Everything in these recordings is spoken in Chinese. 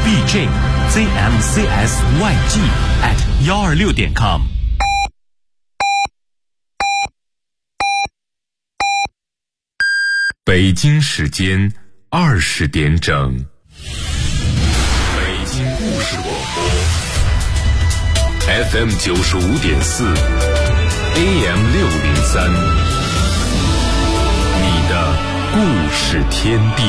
bjzmcsyg@126.com。 北京时间20点整，北京故事广播 FM 95.4 AM 603，你的故事天地。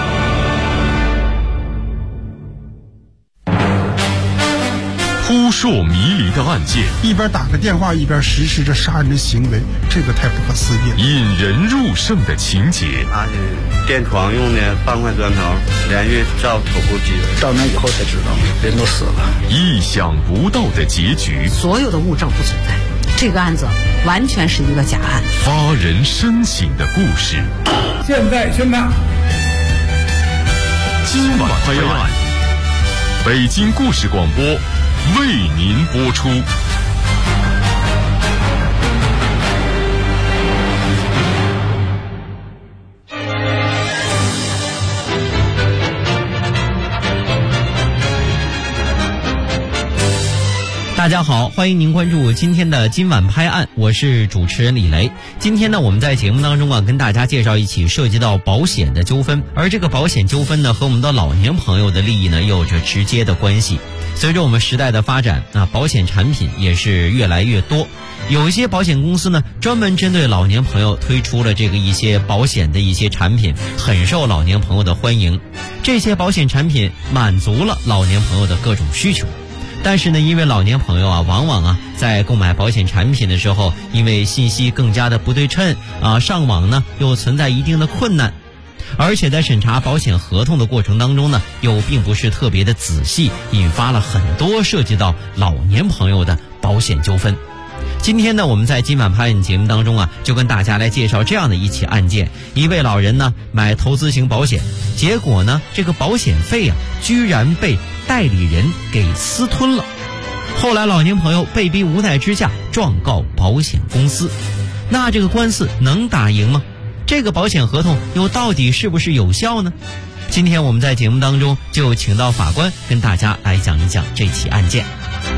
扑朔迷离的案件， 一边打个电话一边实施着杀人的行为，这个太不可思议了。 引人入胜的情节， 他是垫床用的半块砖头，连续照头部击人， 照完以后才知道人都死了。 意想不到的结局， 所有的物证不存在，这个案子完全是一个假案。 发人深省的故事， 现在宣判， 今晚拍案，北京故事广播为您播出。 大家好，欢迎您关注今天的今晚拍案，我是主持人李雷。今天呢，我们在节目当中跟大家介绍一起涉及到保险的纠纷，而这个保险纠纷呢，和我们的老年朋友的利益呢，有着直接的关系。随着我们时代的发展，保险产品也是越来越多。有一些保险公司呢，专门针对老年朋友推出了一些保险的一些产品，很受老年朋友的欢迎。这些保险产品满足了老年朋友的各种需求。但是呢，因为老年朋友往往在购买保险产品的时候，因为信息更加的不对称上网呢又存在一定的困难，而且在审查保险合同的过程当中呢，又并不是特别的仔细，引发了很多涉及到老年朋友的保险纠纷。今天呢，我们在今晚拍案节目当中就跟大家来介绍这样的一起案件。一位老人呢买投资型保险，结果呢这个保险费居然被代理人给私吞了。后来老年朋友被逼无奈之下状告保险公司。那这个官司能打赢吗？这个保险合同又到底是不是有效呢？今天我们在节目当中就请到法官跟大家来讲一讲这起案件。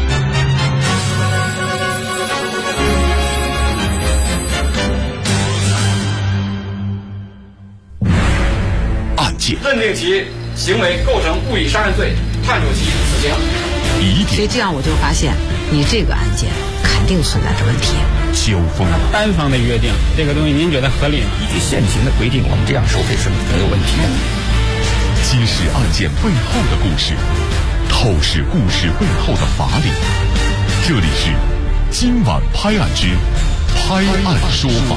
认定其行为构成故意杀人罪，判处其死刑。 所以这样我就发现，你这个案件肯定存在着问题。 纠纷单方的约定，这个东西您觉得合理吗？ 依据现行的规定，我们这样收费是没有问题的。 揭示案件背后的故事，透视故事背后的法理。这里是今晚拍案之拍案说法。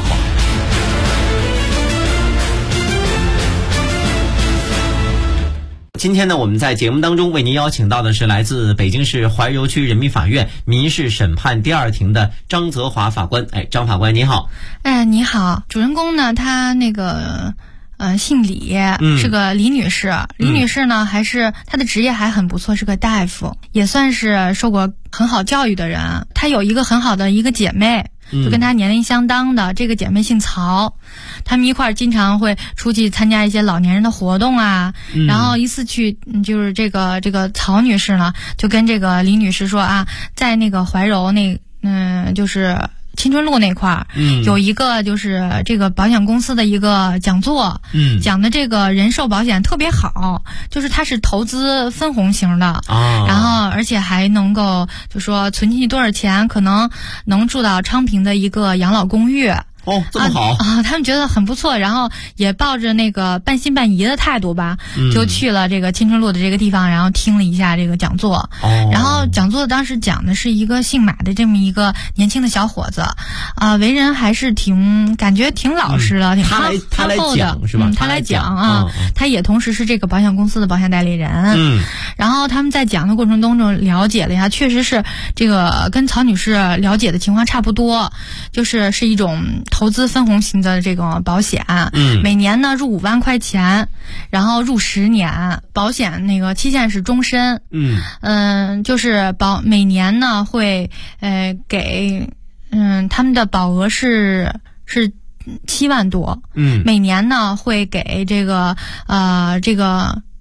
今天呢，我们在节目当中为您邀请到的是来自北京市怀柔区人民法院民事审判第2庭的张泽华法官。张法官你好。 你好。主人公呢，他姓李，是个李女士。李女士呢，还是她的职业还很不错，是个大夫，也算是受过很好教育的人。她有一个很好的一个姐妹，就跟她年龄相当的，这个姐妹姓曹，他们一块儿经常会出去参加一些老年人的活动然后一次去，就是这个曹女士呢，就跟这个李女士说在那个怀柔就是青春路那块儿，有一个就是这个保险公司的一个讲座，讲的这个人寿保险特别好，就是它是投资分红型的然后而且还能够就说存进去多少钱，可能能住到昌平的一个养老公寓。 这么好他们觉得很不错，然后也抱着那个半信半疑的态度吧，就去了这个青春路的这个地方，然后听了一下这个讲座。然后讲座当时讲的是一个姓马的这么一个年轻的小伙子，为人还是感觉挺老实的，挺憨厚的，是吧？他来讲他也同时是这个保险公司的保险代理人。然后他们在讲的过程当中了解了一下，确实是这个跟曹女士了解的情况差不多，是一种投资分红型的这个保险，每年呢入5万块钱，然后入10年，保险那个期限是终身，就是每年呢会给他们的保额是7万多，每年呢会给这个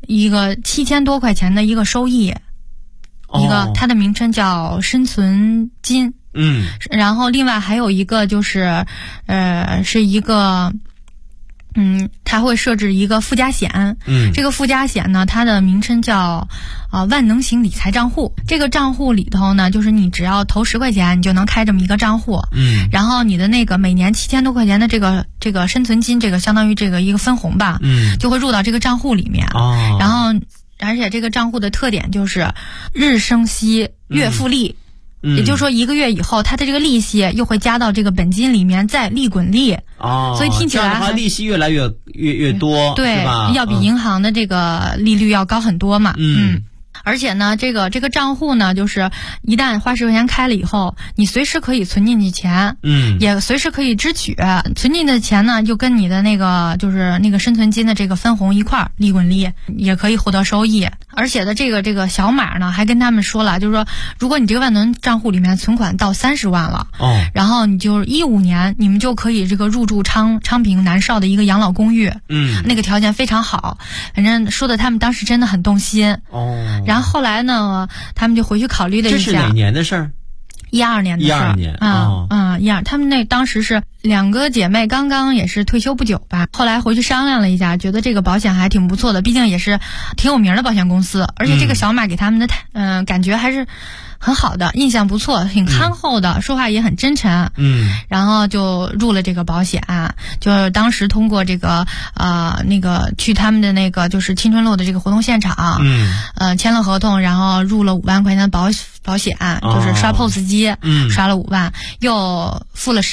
一个7000多块钱的一个收益，一个它的名称叫生存金。然后另外还有一个就是是一个它会设置一个附加险。这个附加险呢，它的名称叫万能型理财账户。这个账户里头呢，就是你只要投10块钱，你就能开这么一个账户。然后你的那个每年7000多块钱的这个生存金，这个相当于这个一个分红吧，就会入到这个账户里面。然后而且这个账户的特点就是日生息，月复利。也就是说1个月以后，它的这个利息又会加到这个本金里面，再利滚利。所以听起来这样的话利息越来越多， 对， 是吧？ 要比银行的这个利率要高很多嘛。而且呢，这个账户呢，就是一旦花10块钱开了以后，你随时可以存进去钱，也随时可以支取。存进的钱呢，就跟你的那个就是那个生存金的这个分红一块儿利滚利，也可以获得收益。而且的这个小马呢，还跟他们说了，就是说，如果你这个万能账户里面存款到30万了，然后你就15年，你们就可以这个入住昌平南少的一个养老公寓，那个条件非常好。反正说的他们当时真的很动心。然后后来呢，他们就回去考虑了一下。 这是哪年的事儿 ？12年的事儿。 12年 ，12。他们那当时是2个姐妹刚刚也是退休不久吧，后来回去商量了一下，觉得这个保险还挺不错的，毕竟也是挺有名的保险公司，而且这个小马给他们的感觉还是很好的，印象不错，挺憨厚的，说话也很真诚。然后就入了这个保险，就是当时通过这个那个去他们的那个就是青春路的这个活动现场，签了合同，然后入了5万块钱的保险，就是刷 POS 机，刷了5万，又付了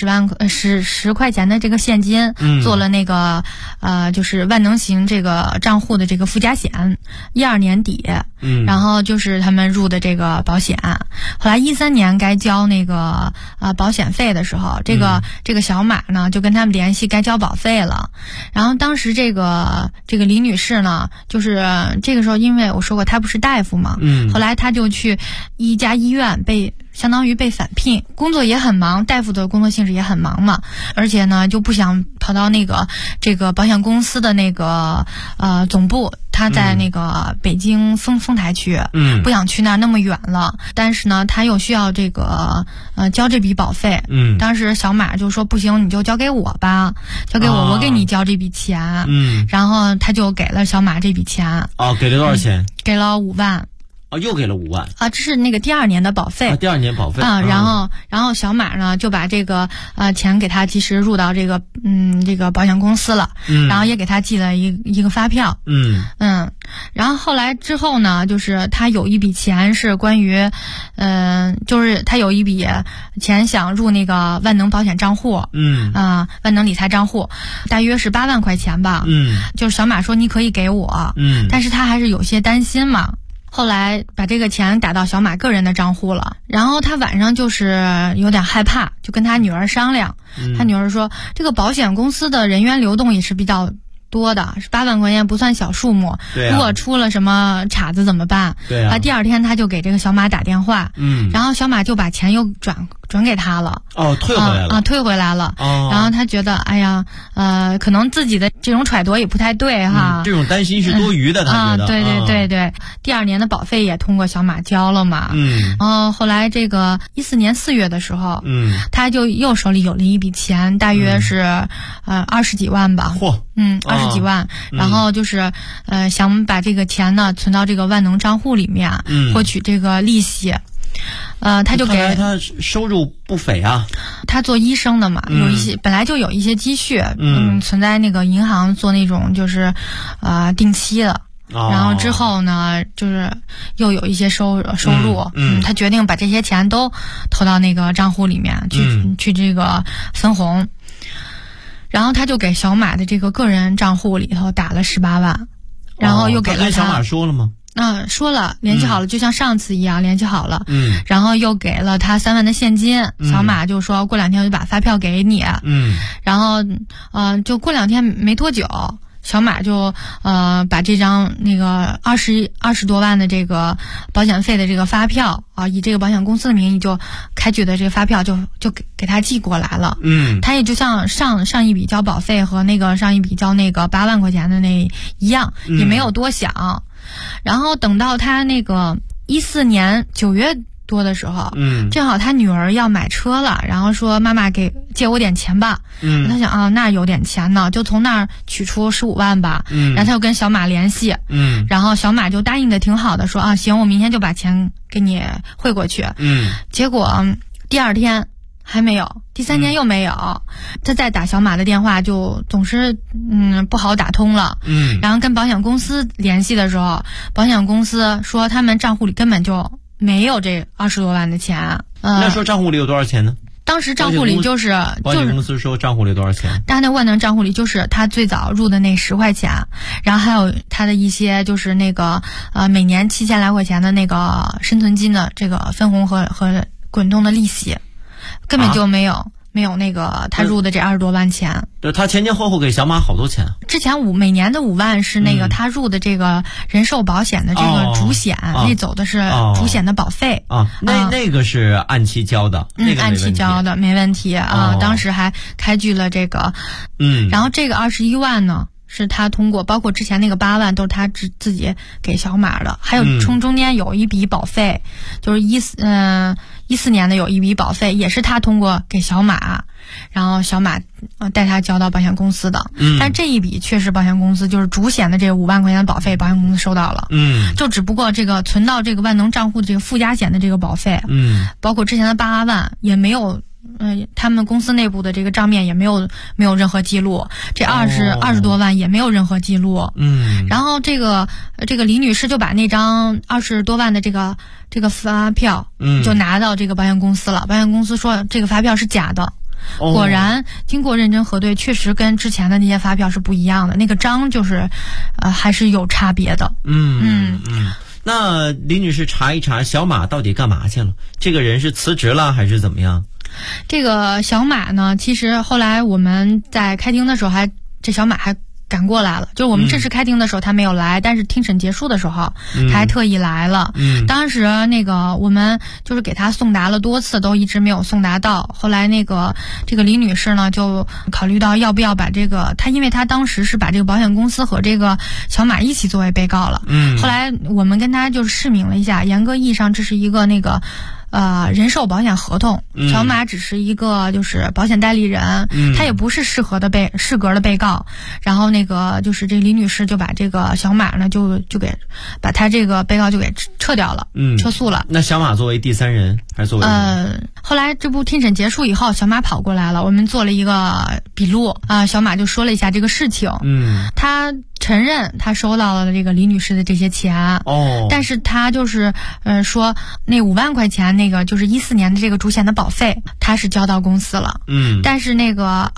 10块钱的这个现金，做了那个就是万能型这个账户的这个附加险。12年底，然后就是他们入的这个保险。后来13年该交那个保险费的时候，这个小马呢就跟他们联系该交保费了。然后当时这个李女士呢，就是这个时候因为我说过她不是大夫嘛，后来她就去一家医院相当于被返聘，工作也很忙，大夫的工作性质也很忙嘛，而且呢就不想跑到这个保险公司的那个总部，他在那个北京丰台区，不想去那么远了，但是呢他又需要这个交这笔保费，当时小马就说不行，你就交给我吧，交给我，我给你交这笔钱，然后他就给了小马这笔钱。 给了多少钱？ 给了5万。 又给了5万这是那个第2年的保费。 第2年保费然后小马呢就把这个钱给他及时入到这个这个保险公司了，然后也给他寄了一个发票。然后后来之后呢，就是他有一笔钱是关于就是他有一笔钱想入那个万能保险账户，万能理财账户，大约是8万块钱吧。就是小马说你可以给我，但是他还是有些担心嘛。后来把这个钱打到小马个人的账户了，然后他晚上就是有点害怕，就跟他女儿商量，他女儿说这个保险公司的人员流动也是比较多的，8万块钱不算小数目，如果出了什么岔子怎么办？第2天他就给这个小马打电话，然后小马就把钱又转给他了。 退回来了。 退回来了。然后他觉得哎呀，可能自己的这种揣度也不太对哈。 这种担心是多余的，他觉得。 对。第2年的保费也通过小马交了嘛。然后后来这个14年4月的时候，他就又手里有了一笔钱，大约是20几万吧。20几万。然后就是想把这个钱呢存到这个万能账户里面，获取这个利息。他就给他收入不菲啊。 他做医生的嘛，有一些本来就有一些积蓄，存在那个银行做那种就是定期的。然后之后呢，就是又有一些收入，他决定把这些钱都投到那个账户里面去这个分红。然后他就给小马的这个个人账户里头打了18万，然后又给了他。 跟小马说了吗？ 说了，联系好了，就像上次一样联系好了。然后又给了他3万的现金。小马就说过2天我就把发票给你。然后就过2天没多久，小马就把这张那个20多万的这个保险费的这个发票以这个保险公司的名义就开具的这个发票就给他寄过来了。他也就像上一笔交保费和那个上一笔交那个8万块钱的那一样，也没有多想。 然后等到他那个14年9月多的时候，正好他女儿要买车了，然后说妈妈借我点钱吧，他想啊那有点钱呢，就从那儿取出15万吧，然后他就跟小马联系，然后小马就答应的挺好的，说啊行，我明天就把钱给你汇过去，结果第2天还没有，第3天又没有，他再打小马的电话就总是不好打通了，然后跟保险公司联系的时候，保险公司说他们账户里根本就没有这20多万的钱。 那说账户里有多少钱呢？ 当时账户里就是保险公司说账户里多少钱？ 他问的账户里就是他最早入的那10块钱，然后还有他的一些就是那个每年7000来块钱的那个生存金的这个分红和滚动的利息，根本就没有那个他入的这20多万钱。 他前前后后给小马好多钱。 之前每年的5万是那个他入的这个人寿保险的这个主险，那走的是主险的保费那个是按期交的，那个按期交的没问题啊。当时还开具了这个，然后这个21万呢，是他通过包括之前那个8万都是他自己给小马的，还有中间有一笔保费，就是14年的有一笔保费也是他通过给小马，然后小马带他交到保险公司的，但这一笔确实保险公司就是主险的这5万块钱的保费，保险公司收到了，就只不过这个存到这个万能账户的这个附加险的这个保费，包括之前的8万也没有。他们公司内部的这个账面也没有任何记录，这20多万也没有任何记录。然后这个李女士就把那张20多万的这个发票，就拿到这个保险公司了。保险公司说这个发票是假的。果然经过认真核对，确实跟之前的那些发票是不一样的，那个章就是还是有差别的。 那李女士查一查小马到底干嘛去了？这个人是辞职了还是怎么样？ 这个小马呢，其实后来我们在开庭的时候这小马还赶过来了，就是我们正式开庭的时候他没有来，但是听审结束的时候他还特意来了。当时那个我们就是给他送达了多次，都一直没有送达到。后来这个李女士呢就考虑到要不要把这个因为他当时是把这个保险公司和这个小马一起作为被告了。后来我们跟他就是释明了一下，严格意义上这是一个人寿保险合同，小马只是一个就是保险代理人，他也不是适格的被告。然后就是这李女士就把这个小马呢就给把他这个被告就给撤掉了，撤诉了。那小马作为第三人还是作为后来这部听审结束以后，小马跑过来了，我们做了一个笔录小马就说了一下这个事情，他承认他收到了这个李女士的这些钱，但是他就是说那5万块钱那个就是14年的这个主险的保费他是交到公司了，但是那个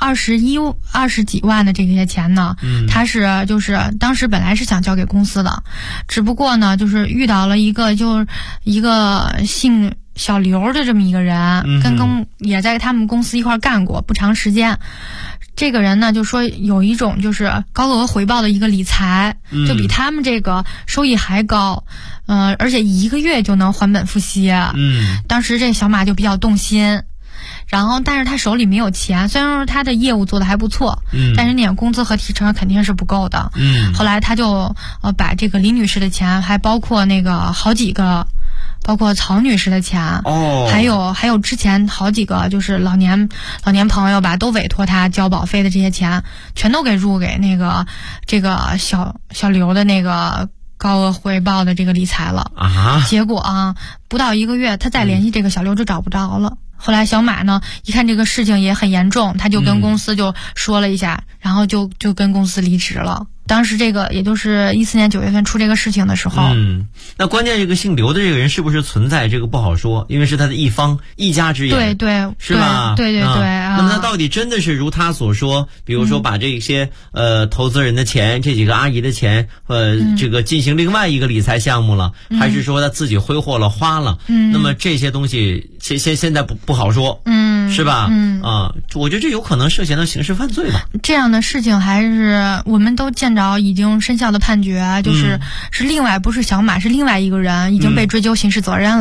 20几万的这些钱呢，他是就是当时本来是想交给公司的，只不过呢就是遇到了一个姓小刘的这么一个人，也在他们公司一块干过不长时间。这个人呢就说有一种就是高额回报的一个理财，就比他们这个收益还高，而且1个月就能还本付息。当时这小马就比较动心，然后但是他手里没有钱，虽然说他的业务做得还不错，但是那点工资和提成肯定是不够的。后来他就把这个李女士的钱，还包括好几个。包括曹女士的钱，还有之前好几个就是老年朋友吧，都委托他交保费的这些钱，全都给入给这个小刘的那个高额回报的这个理财了。结果不到1个月，他再联系这个小刘就找不着了。后来小马呢一看这个事情也很严重，他就跟公司就说了一下，然后就跟公司离职了。当时这个也就是14年9月份出这个事情的时候， 那关键这个姓刘的这个人是不是存在这个不好说，因为是他的一家之言， 对， 是吧？ 对。 那么他到底真的是如他所说，比如说把这些投资人的钱，这几个阿姨的钱，这个进行另外一个理财项目了，还是说他自己挥霍了花了？那么这些东西现在不好说，是吧？我觉得这有可能涉嫌到刑事犯罪吧。 这样的事情还是我们都见着已经生效的判决，就是另外不是小马，是另外一个人已经被追究刑事责任了。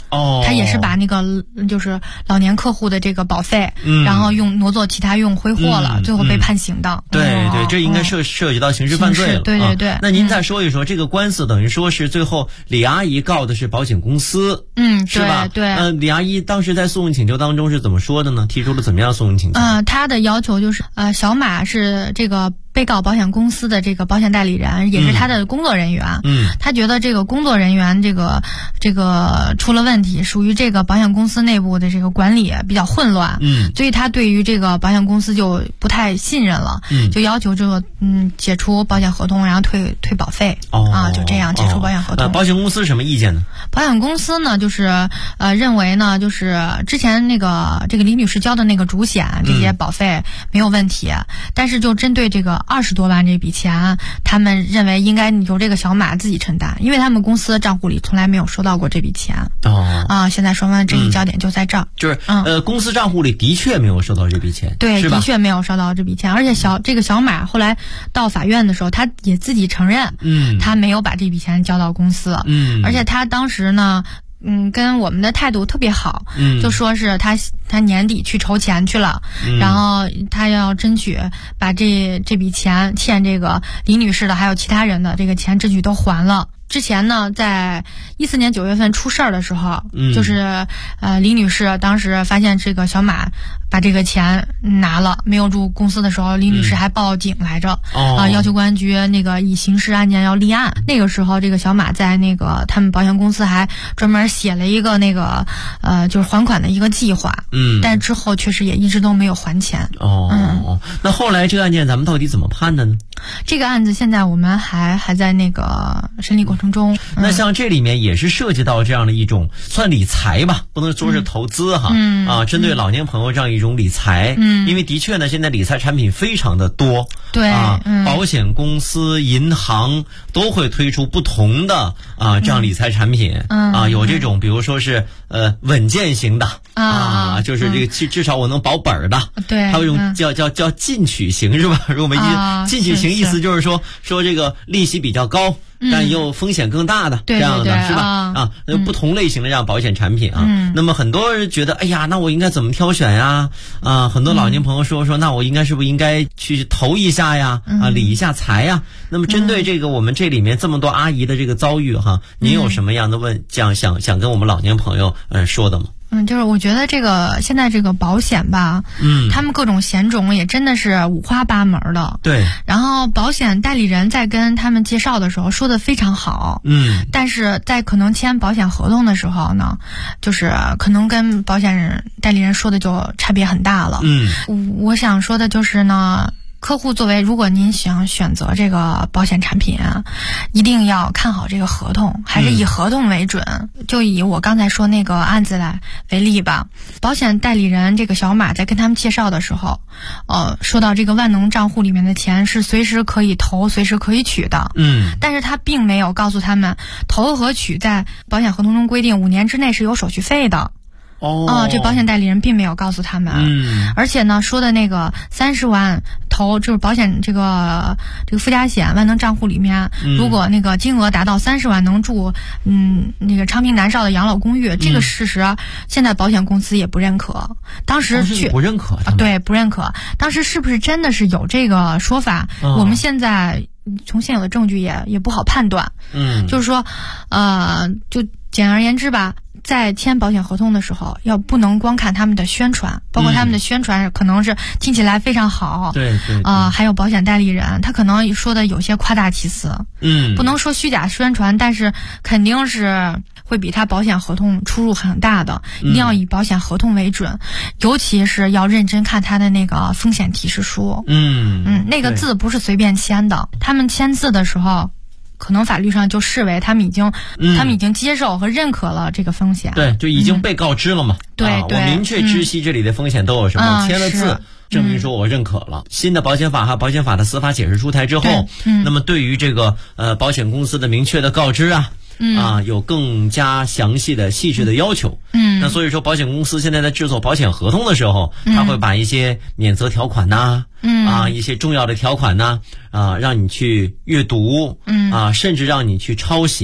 他也是把那个就是老年客户的这个保费，然后挪作其他用挥霍了，最后被判刑的。 对，这应该涉及到刑事犯罪了。 对。 那您再说一说这个官司，等于说是最后李阿姨告的是保险公司，是吧？ 对。 李阿姨当时在诉讼请求当中是怎么说的呢？提出了怎么样诉讼请求？ 她的要求就是小马是这个被告保险公司的这个保险代理人，也是他的工作人员。他觉得这个工作人员这个出了问题，属于这个保险公司内部的这个管理比较混乱。所以他对于这个保险公司就不太信任了。就要求这个解除保险合同，然后退保费。就这样解除保险合同。 保险公司什么意见呢？ 保险公司呢，就是认为呢，就是之前这个李女士交的那个主险这些保费没有问题，但是就针对这个20多万这笔钱，他们认为应该由这个小马自己承担，因为他们公司账户里从来没有收到过这笔钱。现在双方的争议焦点就在这儿， 就是公司账户里的确没有收到这笔钱， 对， 是吧？ 的确没有收到这笔钱，而且这个小马后来到法院的时候，他也自己承认，他没有把这笔钱交到公司，而且他当时呢。跟我们的态度特别好，就说是他年底去筹钱去了，然后他要争取把这笔钱欠这个李女士的还有其他人的这个钱争取都还了。之前呢，在14年9月份出事儿的时候，就是李女士当时发现这个小马把这个钱拿了没有入公司的时候，李女士还报警来着，要求公安局那个以刑事案件要立案。那个时候这个小马在那个他们保险公司还专门写了一个那个就是还款的一个计划，但之后确实也一直都没有还钱。 那后来这个案件咱们到底怎么判的呢？ 这个案子现在我们还在那个审理过程中。 那像这里面也是涉及到这样的一种算理财吧，不能说是投资哈，针对老年朋友这样一种理财，因为的确呢，现在理财产品非常的多， 对， 保险公司、银行都会推出不同的这样理财产品，有这种比如说是稳健型的就是这个至少我能保本的， 对， 还有一种叫进取型是吧？如果我们进取型意思就是说这个利息比较高。但又风险更大的这样的是吧？不同类型的这样保险产品那么很多人觉得，哎呀，那我应该怎么挑选呀？很多老年朋友说，那我是不是应该去投一下呀？理一下财呀？那么针对这个我们这里面这么多阿姨的这个遭遇您有什么样的想跟我们老年朋友说的吗？ 就是我觉得现在这个保险吧，他们各种险种也真的是五花八门的。 对。然后保险代理人在跟他们介绍的时候说的非常好，但是在可能签保险合同的时候呢，就是可能跟保险代理人说的就差别很大了。我想说的就是呢。客户作为，如果您想选择这个保险产品一定要看好这个合同，还是以合同为准。就以我刚才说那个案子为例吧，保险代理人这个小马在跟他们介绍的时候，说到这个万能账户里面的钱是随时可以投、随时可以取的。但是他并没有告诉他们，投和取在保险合同中规定5年之内是有手续费的。这保险代理人并没有告诉他们，而且呢，说的那个30万投就是保险这个附加险万能账户里面，如果那个金额达到30万能住那个昌平南少的养老公寓，这个事实现在保险公司也不认可。当时不认可， 对，不认可。当时是不是真的是有这个说法？我们现在从现有的证据也不好判断。就是说，就简而言之吧。在签保险合同的时候，不能光看他们的宣传，包括他们的宣传可能是听起来非常好， 对， 还有保险代理人，他可能说的有些夸大其词，不能说虚假宣传，但是肯定是会比他保险合同出入很大的，一定要以保险合同为准，尤其是要认真看他的那个风险提示书，那个字不是随便签的，他们签字的时候。可能法律上就视为他们已经接受和认可了这个风险， 对，就已经被告知了嘛。 对， 我明确知悉这里的风险都有什么，签了字，证明说我认可了。新的保险法和保险法的司法解释出台之后，那么对于这个保险公司的明确的告知有更加详细的细致的要求。那所以说保险公司现在在制作保险合同的时候，他会把一些免责条款一些重要的条款让你去阅读甚至让你去抄写。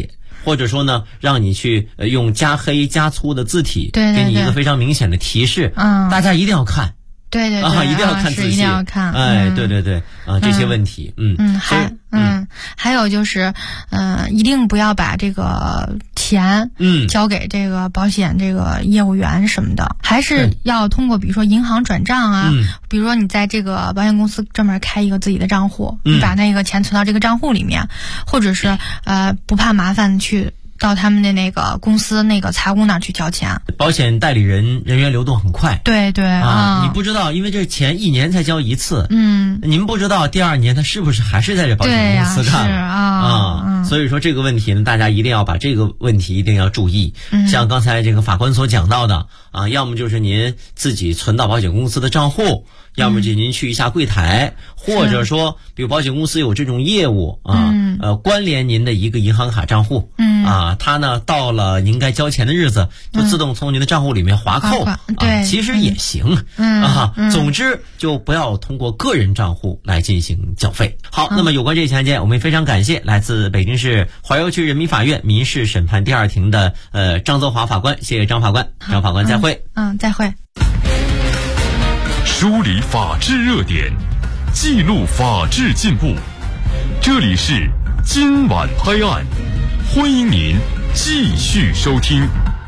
或者说呢，让你去用加黑加粗的字体， 对， 给你一个非常明显的提示。大家一定要看。 对， 一定要看仔细， 一定要看。 对这些问题， 还有就是，一定不要把这个钱交给这个保险这个业务员什么的，还是要通过比如说银行转账啊，比如说你在这个保险公司专门开一个自己的账户，你把那个钱存到这个账户里面，或者是不怕麻烦去到他们的那个公司那个财务那儿去交钱。 保险代理人人员流动很快， 对你不知道，因为这钱1年才交一次，你们不知道第2年他是不是还是在这保险公司干所以说这个问题呢，大家一定要把这个问题一定要注意。像刚才这个法官所讲到的要么就是您自己存到保险公司的账户，要么就您去一下柜台，或者说比如保险公司有这种业务关联您的一个银行卡账户，它呢到了您该交钱的日子就自动从您的账户里面划扣，其实也行总之就不要通过个人账户来进行缴费。好，那么有关这起案件，我们非常感谢来自北京市怀柔区人民法院民事审判第2庭的张泽华法官，谢谢张法官。张法官再会。 再会。 梳理法治热点，记录法治进步，这里是今晚拍案，欢迎您继续收听。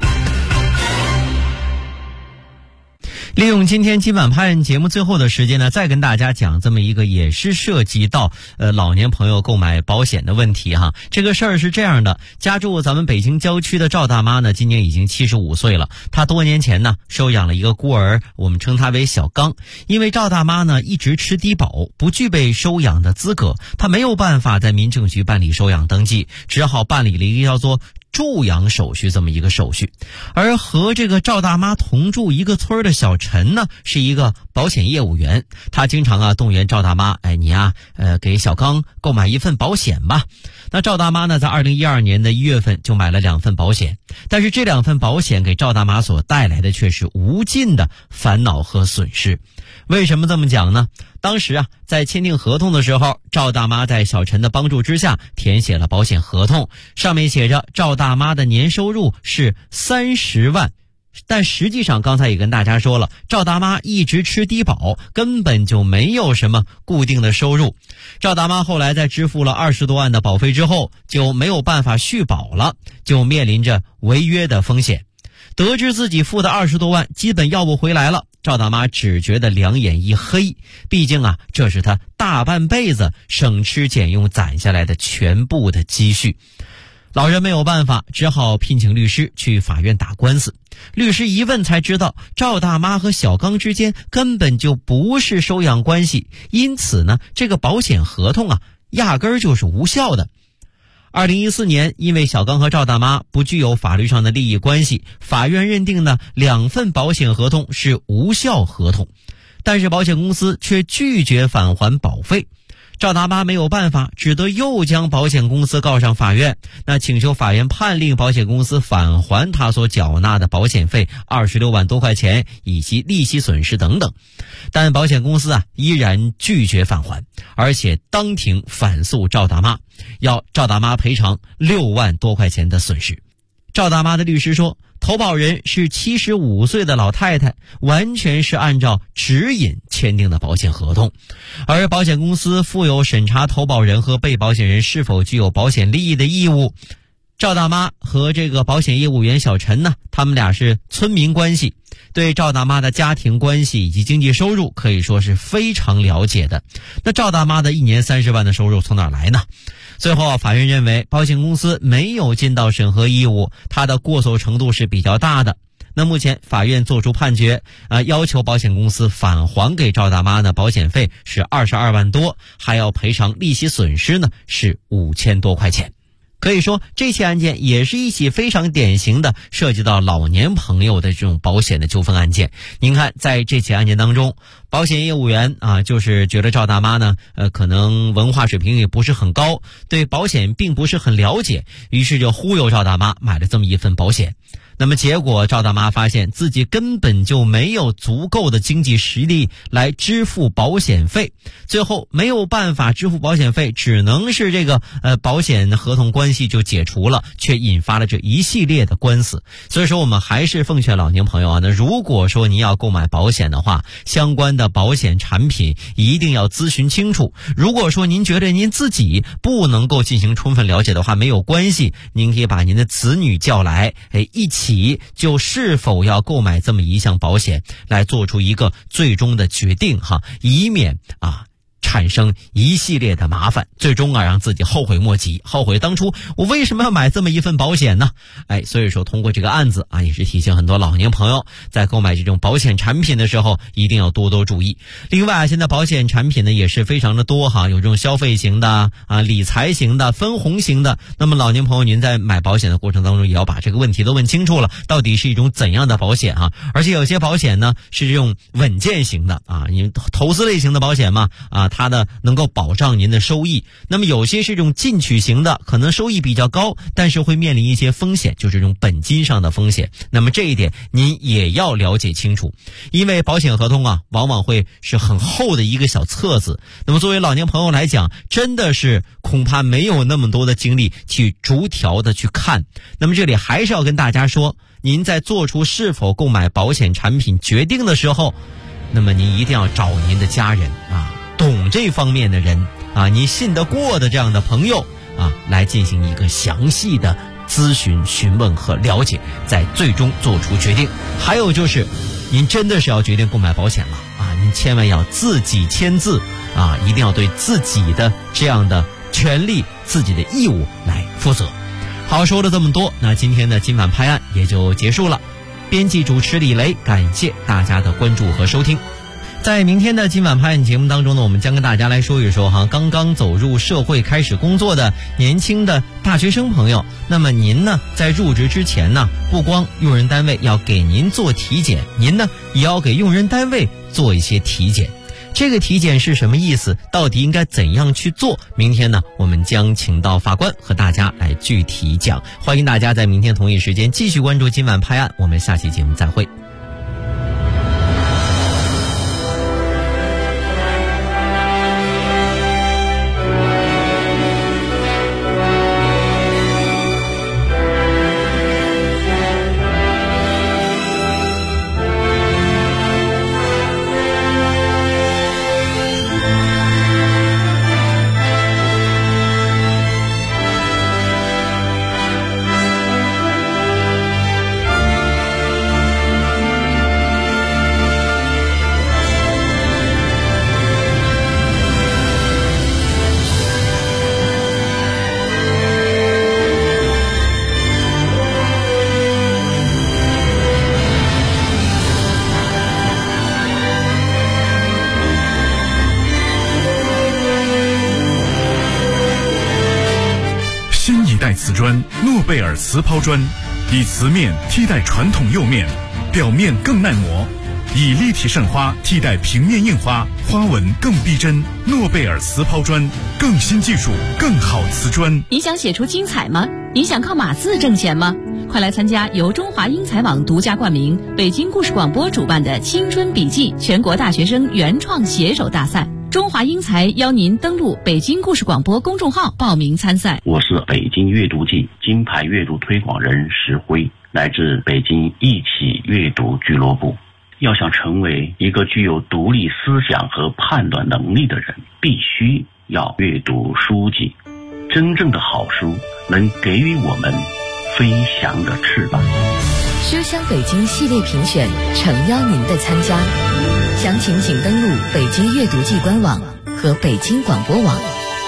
利用今晚拍案节目最后的时间呢，再跟大家讲这么一个也是涉及到老年朋友购买保险的问题哈。这个事儿是这样的，家住咱们北京郊区的赵大妈呢，今年已经75岁了。她多年前呢收养了一个孤儿，我们称她为小刚。因为赵大妈呢一直吃低保，不具备收养的资格，她没有办法在民政局办理收养登记，只好办理了一个叫做助养手续这么一个手续。而和这个赵大妈同住一个村的小陈呢，是一个保险业务员，他经常动员赵大妈，你给小刚购买一份保险吧。那赵大妈呢，在2012年的1月份就买了2份保险，但是这2份保险给赵大妈所带来的却是无尽的烦恼和损失。为什么这么讲呢？当时在签订合同的时候，赵大妈在小陈的帮助之下填写了保险合同，上面写着赵大妈的年收入是30万。但实际上刚才也跟大家说了，赵大妈一直吃低保，根本就没有什么固定的收入。赵大妈后来在支付了20多万的保费之后，就没有办法续保了，就面临着违约的风险。得知自己付的20多万基本要不回来了，赵大妈只觉得两眼一黑，毕竟这是她大半辈子省吃俭用攒下来的全部的积蓄。老人没有办法，只好聘请律师去法院打官司。律师一问才知道，赵大妈和小刚之间根本就不是收养关系，因此呢，这个保险合同压根儿就是无效的。2014年，因为小刚和赵大妈不具有法律上的利益关系，法院认定呢2份保险合同是无效合同，但是保险公司却拒绝返还保费。赵大妈没有办法，只得又将保险公司告上法院，请求法院判令保险公司返还他所缴纳的保险费26万多块钱以及利息损失等等。但保险公司依然拒绝返还，而且当庭反诉赵大妈，要赵大妈赔偿6万多块钱的损失。赵大妈的律师说，投保人是75岁的老太太，完全是按照指引签订的保险合同，而保险公司负有审查投保人和被保险人是否具有保险利益的义务。赵大妈和这个保险业务员小陈呢，他们俩是村民关系，对赵大妈的家庭关系以及经济收入可以说是非常了解的。那赵大妈的1年30万的收入从哪来呢？最后法院认为保险公司没有尽到审核义务，它的过错程度是比较大的。那目前法院作出判决，要求保险公司返还给赵大妈的保险费是22万多，还要赔偿利息损失呢是5000多块钱。可以说这起案件也是一起非常典型的涉及到老年朋友的这种保险的纠纷案件。您看在这起案件当中，保险业务员就是觉得赵大妈呢可能文化水平也不是很高，对保险并不是很了解，于是就忽悠赵大妈买了这么一份保险。 那么结果赵大妈发现自己根本就没有足够的经济实力来支付保险费，最后没有办法支付保险费，只能是这个保险合同关系就解除了，却引发了这一系列的官司。所以说我们还是奉劝老年朋友啊，那如果说您要购买保险的话，相关的保险产品一定要咨询清楚。如果说您觉得您自己不能够进行充分了解的话，没有关系，您可以把您的子女叫来，一起就是否要购买这么一项保险来做出一个最终的决定哈，以免产生一系列的麻烦，最终让自己后悔莫及，后悔当初我为什么要买这么一份保险呢？所以说通过这个案子也是提醒很多老年朋友在购买这种保险产品的时候一定要多多注意。另外现在保险产品呢也是非常的多哈，有这种消费型的理财型的、分红型的。那么老年朋友您在买保险的过程当中也要把这个问题都问清楚了，到底是一种怎样的保险而且有些保险呢是这种稳健型的你投资类型的保险嘛它的能够保障您的收益。那么有些是这种进取型的，可能收益比较高，但是会面临一些风险，就是这种本金上的风险。那么这一点您也要了解清楚，因为保险合同往往会是很厚的一个小册子。那么作为老年朋友来讲，真的是恐怕没有那么多的精力去逐条的去看。那么这里还是要跟大家说，您在做出是否购买保险产品决定的时候，那么您一定要找您的家人懂这方面的人你信得过的这样的朋友来进行一个详细的咨询、询问和了解，再最终做出决定。还有就是您真的是要决定购买保险了您千万要自己签字一定要对自己的这样的权利、自己的义务来负责。好，说了这么多，那今天的今晚拍案也就结束了。编辑主持李雷，感谢大家的关注和收听。在明天的今晚拍案节目当中呢，我们将跟大家来说一说刚刚走入社会开始工作的年轻的大学生朋友。那么您呢在入职之前呢，不光用人单位要给您做体检，您呢也要给用人单位做一些体检。这个体检是什么意思？到底应该怎样去做？明天呢我们将请到法官和大家来具体讲。欢迎大家在明天同一时间继续关注今晚拍案，我们下期节目再会。 瓷砖诺贝尔瓷抛砖，以瓷面替代传统釉面，表面更耐磨，以立体渗花替代平面印花，花纹更逼真。诺贝尔瓷抛砖，更新技术，更好瓷砖。 你想写出精彩吗？你想靠码字挣钱吗？快来参加由中华英才网独家冠名、北京故事广播主办的青春笔记全国大学生原创写手大赛。中华英才邀您登录北京故事广播公众号报名参赛。 我是北京阅读季金牌阅读推广人石辉，来自北京一起阅读俱乐部。要想成为一个具有独立思想和判断能力的人，必须要阅读书籍。真正的好书能给予我们飞翔的翅膀。 书香北京系列评选诚邀您的参加，详情请登录北京阅读季官网和北京广播网。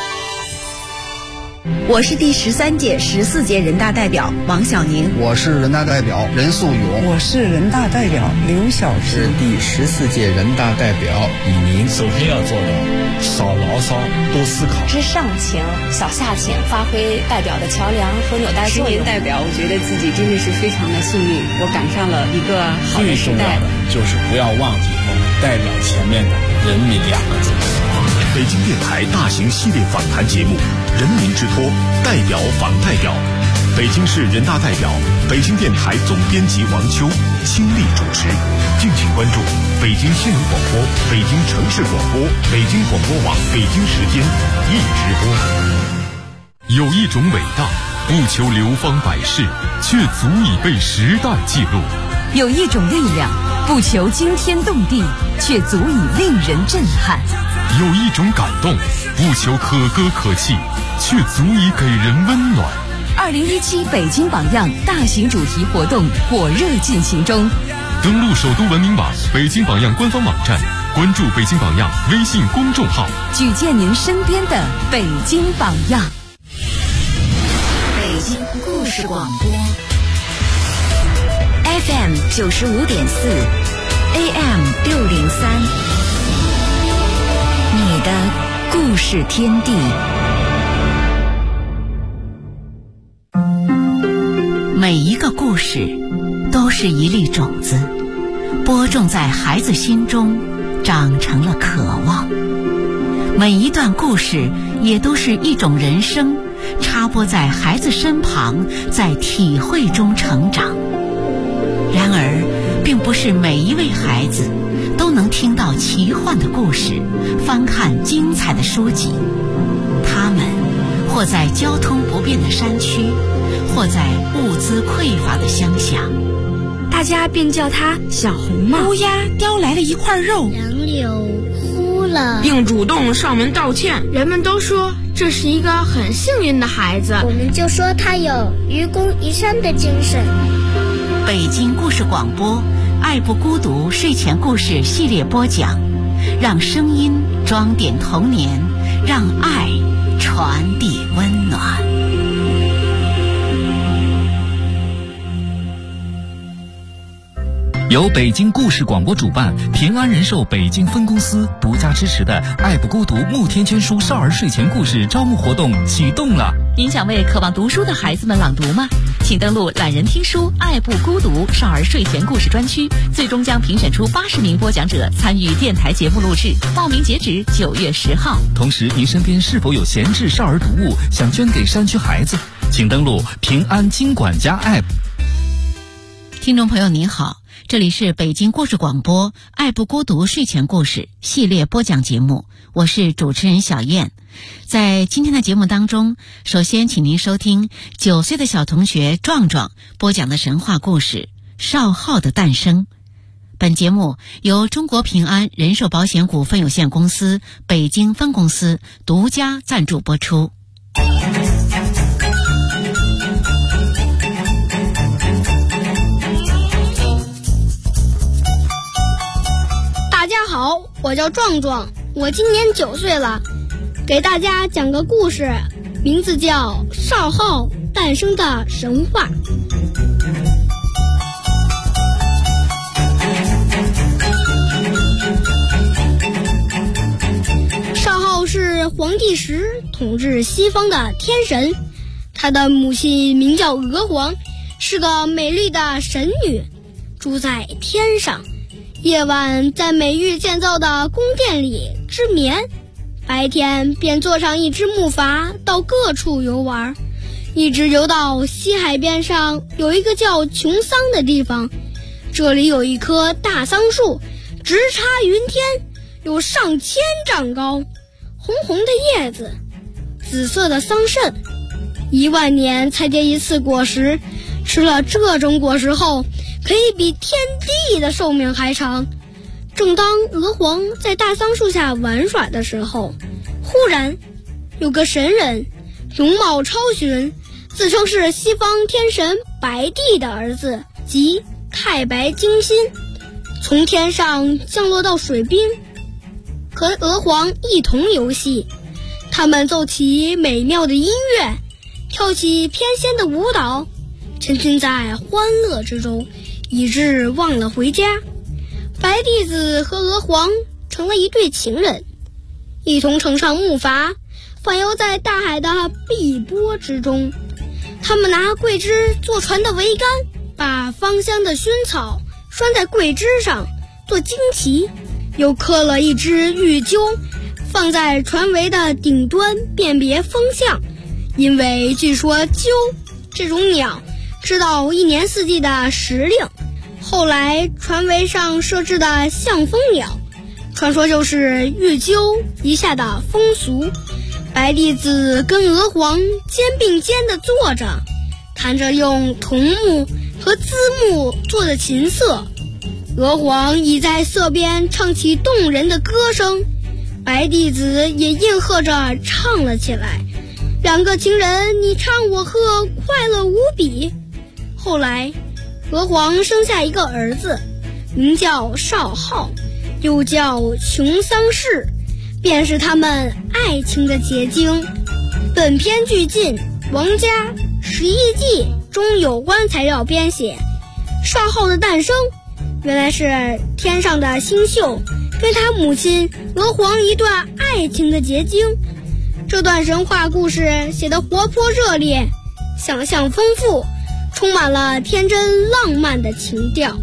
我是第13届、14届人大代表王小宁。 我是人大代表任素勇。 我是人大代表刘晓平。 是第14届人大代表李宁。 首先要做到少牢骚，多思考。 知上情，小下情，发挥代表的桥梁和纽带作用。 10年代表，我觉得自己真的是非常的幸运，我赶上了一个好的时代。 最重要的就是不要忘记我们代表前面的人民2个字。 北京电台大型系列访谈节目《人民之托》，代表访代表， 北京市人大代表、北京电台总编辑王秋倾力主持。敬请关注北京新闻广播、北京城市广播、北京广播网北京时间一直播。有一种伟大，不求流芳百世，却足以被时代记录； 有一种力量，不求惊天动地，却足以令人震撼； 有一种感动，不求可歌可泣，却足以给人温暖。 2017北京榜样大型主题活动火热进行中， 登录首都文明网、北京榜样官方网站，关注北京榜样微信公众号， 举荐您身边的北京榜样。 北京故事广播 FM 95.4 AM 603，你的故事天地。 每一个故事都是一粒种子，播种在孩子心中，长成了渴望。每一段故事也都是一种人生，插播在孩子身旁，在体会中成长。然而，并不是每一位孩子都能听到奇幻的故事，翻看精彩的书籍。他们或在交通不便的山区，或在物资匮乏的乡下， 大家便叫他小红帽。 乌鸦叼来了一块肉， 杨柳哭了， 并主动上门道歉。 人们都说这是一个很幸运的孩子， 我们就说他有愚公移山的精神。 北京故事广播爱不孤独睡前故事系列播讲，让声音装点童年，让爱传递温暖。 由北京故事广播主办，平安人寿北京分公司独家支持的爱不孤独慕天娟书少儿睡前故事招募活动启动了。 您想为渴望读书的孩子们朗读吗？请登录懒人听书爱不孤独少儿睡前故事专区，最终将评选出80名播讲者参与电台节目录制，报名截止9月10号。 同时，您身边是否有闲置少儿读物想捐给山区孩子？请登录平安金管家 App。 听众朋友您好，这里是北京故事广播爱不孤独睡前故事系列播讲节目，我是主持人小燕。在今天的节目当中，首先请您收听9岁的小同学壮壮播讲的神话故事少昊的诞生。本节目由中国平安人寿保险股份有限公司北京分公司独家赞助播出。 大家好，我叫壮壮，我今年9岁了，给大家讲个故事，名字叫《少昊诞生的神话》。少昊是黄帝时统治西方的天神，他的母亲名叫娥皇，是个美丽的神女，住在天上。夜晚在美玉建造的宫殿里织棉，白天便坐上一只木筏到各处游玩，一直游到西海边上有一个叫琼桑的地方，这里有一棵大桑树，直插云天，有上千丈高，红红的叶子，紫色的桑葚，1万年才结一次果实，吃了这种果实后可以比天地的寿命还长。正当娥皇在大桑树下玩耍的时候，忽然有个神人，容貌超群，自称是西方天神白帝的儿子，即太白金星，从天上降落到水滨，和娥皇一同游戏。他们奏起美妙的音乐，跳起翩跹的舞蹈，沉浸在欢乐之中，以致忘了回家。白帝子和娥皇成了一对情人，一同乘上木筏，泛游在大海的碧波之中。他们拿桂枝做船的桅杆，把芳香的薰草拴在桂枝上做旌旗，又刻了一只玉鸠放在船桅的顶端辨别风向，因为据说鸠这种鸟知道一年四季的时令。后来船桅上设置的向风鸟，传说就是玉鸠一下的风俗。白帝子跟娥皇肩并肩地坐着，弹着用桐木和栀木做的琴瑟，娥皇已在瑟边唱起动人的歌声，白帝子也应和着唱了起来。两个情人你唱我和，快乐无比。后来娥皇生下一个儿子，名叫少昊，又叫穷桑氏，便是他们爱情的结晶。本篇剧尽，王家11纪中有关材料编写。少昊的诞生原来是天上的星宿跟他母亲娥皇一段爱情的结晶。这段神话故事写得活泼热烈，想象丰富，充满了天真浪漫的情调。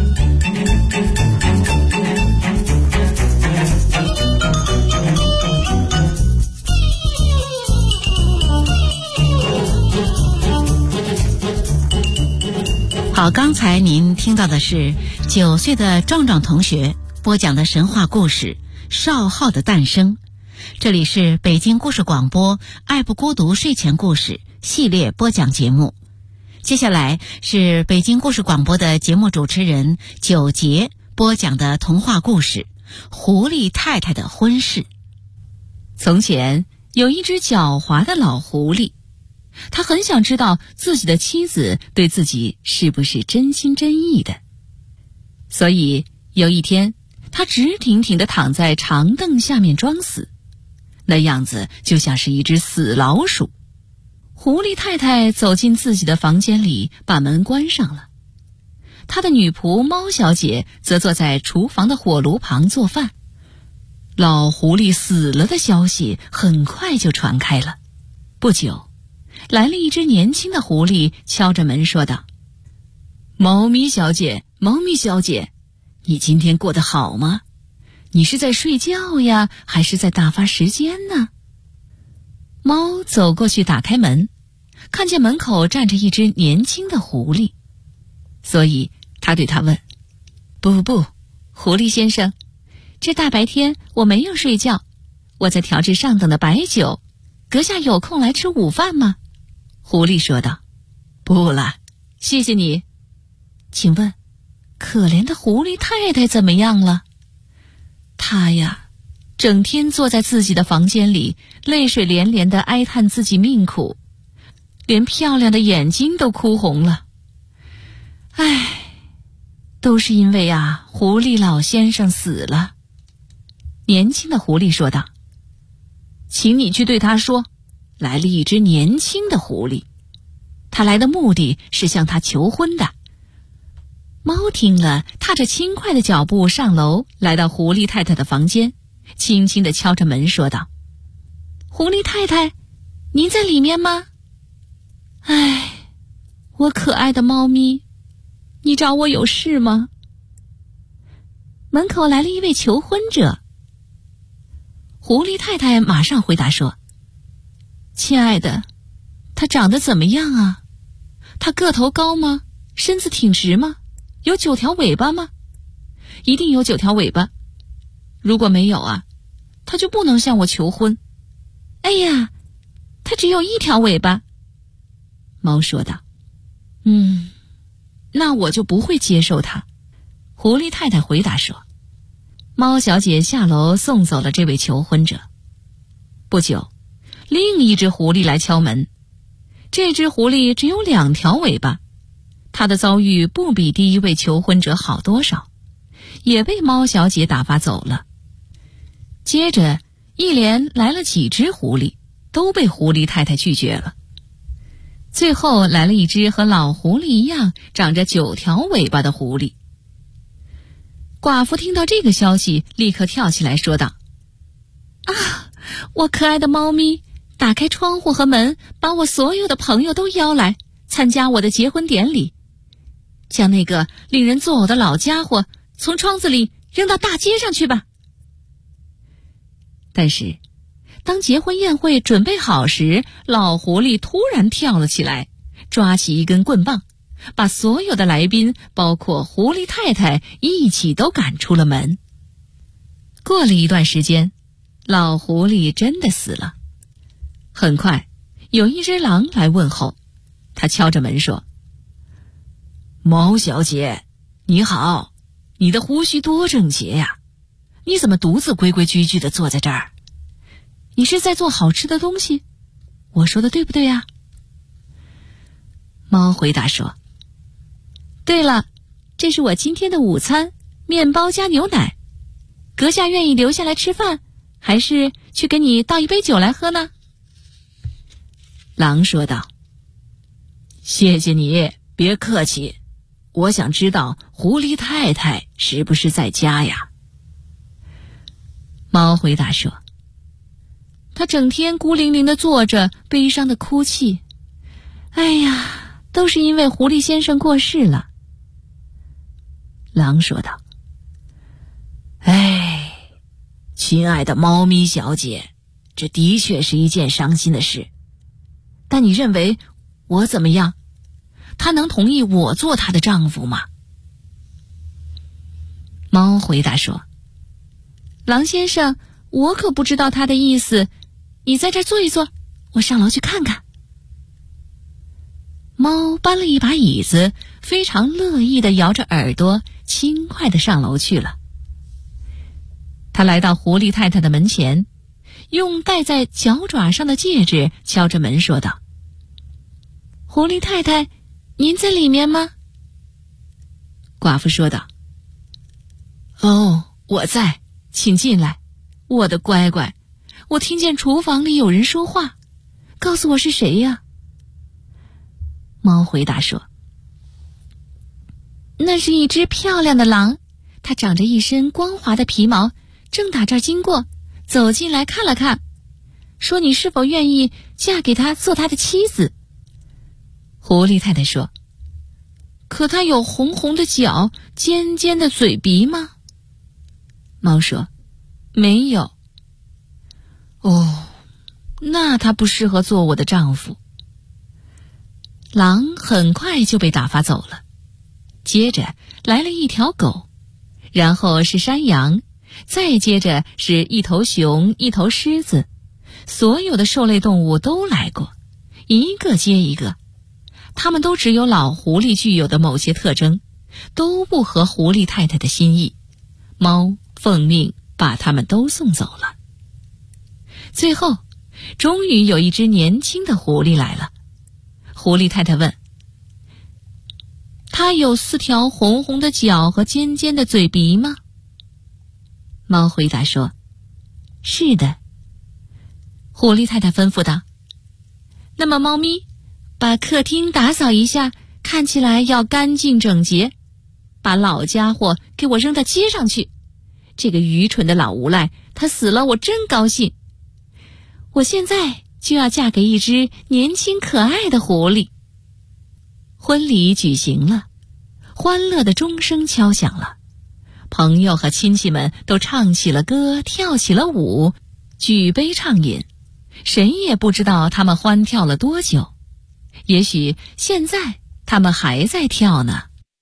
好，刚才您听到的是9岁的壮壮同学播讲的神话故事《少昊的诞生》。这里是北京故事广播爱不孤独睡前故事系列播讲节目。接下来是北京故事广播的节目主持人9杰播讲的童话故事《狐狸太太的婚事》。 从前有一只狡猾的老狐狸，他很想知道自己的妻子对自己是不是真心真意的，所以有一天他直挺挺地躺在长凳下面装死，那样子就像是一只死老鼠。狐狸太太走进自己的房间里，把门关上了。她的女仆猫小姐则坐在厨房的火炉旁做饭。老狐狸死了的消息很快就传开了。不久，来了一只年轻的狐狸，敲着门说道：“猫咪小姐，猫咪小姐，你今天过得好吗？你是在睡觉呀，还是在打发时间呢？”猫走过去打开门，看见门口站着一只年轻的狐狸，所以他对他问：“不，狐狸先生，这大白天我没有睡觉，我在调制上等的白酒，阁下有空来吃午饭吗？”狐狸说道：“不了，谢谢你。请问，可怜的狐狸太太怎么样了？”她呀，整天坐在自己的房间里，泪水连连地哀叹自己命苦，连漂亮的眼睛都哭红了。唉，都是因为狐狸老先生死了。年轻的狐狸说道：“请你去对他说，来了一只年轻的狐狸，他来的目的是向他求婚的。”猫听了，踏着轻快的脚步上楼，来到狐狸太太的房间，轻轻地敲着门说道：“狐狸太太，您在里面吗？唉，我可爱的猫咪，你找我有事吗？”门口来了一位求婚者。狐狸太太马上回答说：“亲爱的，他长得怎么样啊？他个头高吗？身子挺直吗？有9条尾巴吗？一定有9条尾巴。如果没有他就不能向我求婚。哎呀，他只有1条尾巴。”猫说道。那我就不会接受他。狐狸太太回答说。猫小姐下楼送走了这位求婚者。不久，另一只狐狸来敲门。这只狐狸只有2条尾巴，它的遭遇不比第一位求婚者好多少，也被猫小姐打发走了。接着一连来了几只狐狸，都被狐狸太太拒绝了。最后来了一只和老狐狸一样长着9条尾巴的狐狸。寡妇听到这个消息，立刻跳起来说道：“我可爱的猫咪，打开窗户和门，把我所有的朋友都邀来参加我的结婚典礼，将那个令人作呕的老家伙从窗子里扔到大街上去吧。”但是当结婚宴会准备好时，老狐狸突然跳了起来， 抓起一根棍棒，把所有的来宾，包括狐狸太太一起都赶出了门。过了一段时间，老狐狸真的死了。很快有一只狼来问候，他敲着门说：猫小姐，你好，你的胡须多整洁呀，你怎么独自规规矩矩地坐在这儿？你是在做好吃的东西？我说的对不对呀？猫回答说：对了，这是我今天的午餐，面包加牛奶。阁下愿意留下来吃饭，还是去给你倒一杯酒来喝呢？狼说道：谢谢你，别客气，我想知道狐狸太太是不是在家呀？猫回答说：他整天孤零零地坐着，悲伤地哭泣。哎呀，都是因为狐狸先生过世了。狼说道：哎，亲爱的猫咪小姐，这的确是一件伤心的事。但你认为我怎么样？他能同意我做他的丈夫吗？猫回答说：狼先生，我可不知道他的意思，你在这儿坐一坐，我上楼去看看。猫搬了一把椅子，非常乐意地摇着耳朵，轻快地上楼去了。他来到狐狸太太的门前，用戴在脚爪上的戒指敲着门说道：狐狸太太，您在里面吗？寡妇说道：哦，我在，请进来，我的乖乖，我听见厨房里有人说话，告诉我是谁呀？猫回答说：那是一只漂亮的狼，它长着一身光滑的皮毛，正打这儿经过，走进来看了看，说你是否愿意嫁给他做他的妻子。狐狸太太说：可他有红红的脚，尖尖的嘴鼻吗？猫说：没有。哦，那他不适合做我的丈夫。狼很快就被打发走了，接着来了一条狗，然后是山羊，再接着是一头熊，一头狮子，所有的兽类动物都来过，一个接一个。它们都只有老狐狸具有的某些特征，都不合狐狸太太的心意。猫奉命把它们都送走了。最后，终于有一只年轻的狐狸来了。狐狸太太问：它有4条红红的脚和尖尖的嘴鼻吗？猫回答说：是的。狐狸太太吩咐道：那么猫咪，把客厅打扫一下，看起来要干净整洁，把老家伙给我扔到街上去。这个愚蠢的老无赖，他死了我真高兴。我现在就要嫁给一只年轻可爱的狐狸。婚礼举行了，欢乐的钟声敲响了，朋友和亲戚们都唱起了歌，跳起了舞，举杯畅饮，谁也不知道他们欢跳了多久，也许现在他们还在跳呢。